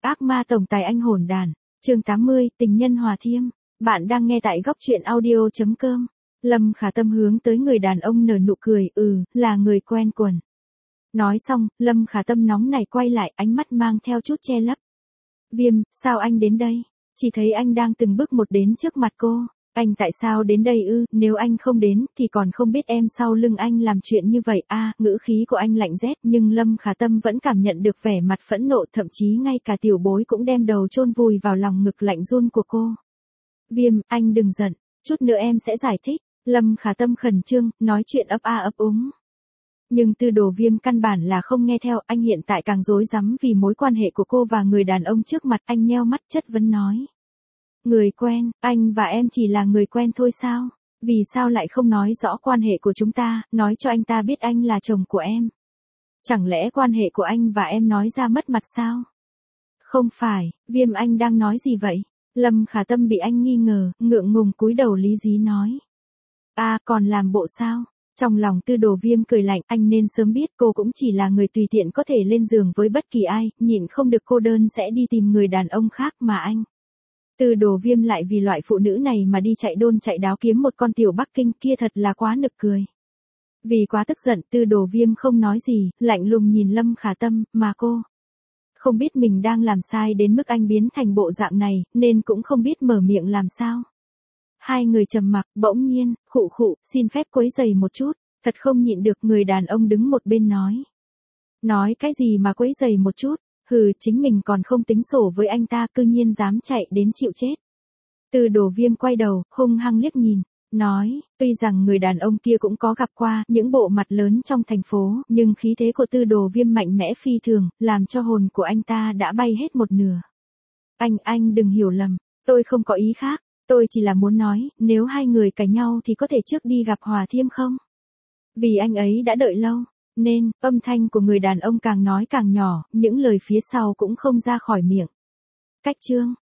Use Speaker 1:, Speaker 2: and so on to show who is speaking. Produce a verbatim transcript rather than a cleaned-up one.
Speaker 1: Ác ma tổng tài anh hồn đàn, chương tám mươi, tình nhân hòa thiêm. Bạn đang nghe tại góc truyện audio chấm com. Lâm Khả Tâm hướng tới người đàn ông nở nụ cười, ừ, là người quen quần. Nói xong, Lâm Khả Tâm nóng nảy quay lại, ánh mắt mang theo chút che lấp. Viêm, sao anh đến đây? Chỉ thấy anh đang từng bước một đến trước mặt cô. Anh tại sao đến đây ư, nếu anh không đến, thì còn không biết em sau lưng anh làm chuyện như vậy a. À, ngữ khí của anh lạnh rét, nhưng Lâm Khả Tâm vẫn cảm nhận được vẻ mặt phẫn nộ, thậm chí ngay cả tiểu bối cũng đem đầu chôn vùi vào lòng ngực lạnh run của cô. Viêm, anh đừng giận, chút nữa em sẽ giải thích. Lâm Khả Tâm khẩn trương, nói chuyện ấp a ấp úng. Nhưng Tư Đồ Viêm căn bản là không nghe theo, anh hiện tại càng rối rắm vì mối quan hệ của cô và người đàn ông trước mặt. Anh nheo mắt chất vấn nói. Người quen, anh và em chỉ là người quen thôi sao? Vì sao lại không nói rõ quan hệ của chúng ta, nói cho anh ta biết anh là chồng của em? Chẳng lẽ quan hệ của anh và em nói ra mất mặt sao? Không phải, Viêm, anh đang nói gì vậy? Lâm Khả Tâm bị anh nghi ngờ, ngượng ngùng cúi đầu lý dí nói. À, còn làm bộ sao? Trong lòng Tư Đồ Viêm cười lạnh, anh nên sớm biết cô cũng chỉ là người tùy tiện có thể lên giường với bất kỳ ai, nhịn không được cô đơn sẽ đi tìm người đàn ông khác mà anh. Tư Đồ Viêm lại vì loại phụ nữ này mà đi chạy đôn chạy đáo kiếm một con tiểu Bắc Kinh, kia thật là quá nực cười. Vì quá tức giận, Tư Đồ Viêm không nói gì, lạnh lùng nhìn Lâm Khả Tâm, mà cô không biết mình đang làm sai đến mức anh biến thành bộ dạng này, nên cũng không biết mở miệng làm sao. Hai người trầm mặc, bỗng nhiên, khụ khụ, xin phép quấy rầy một chút, thật không nhịn được, người đàn ông đứng một bên nói. Nói cái gì mà quấy rầy một chút? Hừ, chính mình còn không tính sổ với anh ta, cư nhiên dám chạy đến chịu chết. Tư Đồ Viêm quay đầu, hung hăng liếc nhìn, nói, tuy rằng người đàn ông kia cũng có gặp qua những bộ mặt lớn trong thành phố, nhưng khí thế của Tư Đồ Viêm mạnh mẽ phi thường, làm cho hồn của anh ta đã bay hết một nửa. Anh, anh đừng hiểu lầm, tôi không có ý khác, tôi chỉ là muốn nói, nếu hai người cãi nhau thì có thể trước đi gặp Hòa Thiêm không? Vì anh ấy đã đợi lâu. Nên, âm thanh của người đàn ông càng nói càng nhỏ, những lời phía sau cũng không ra khỏi miệng. Cách chương,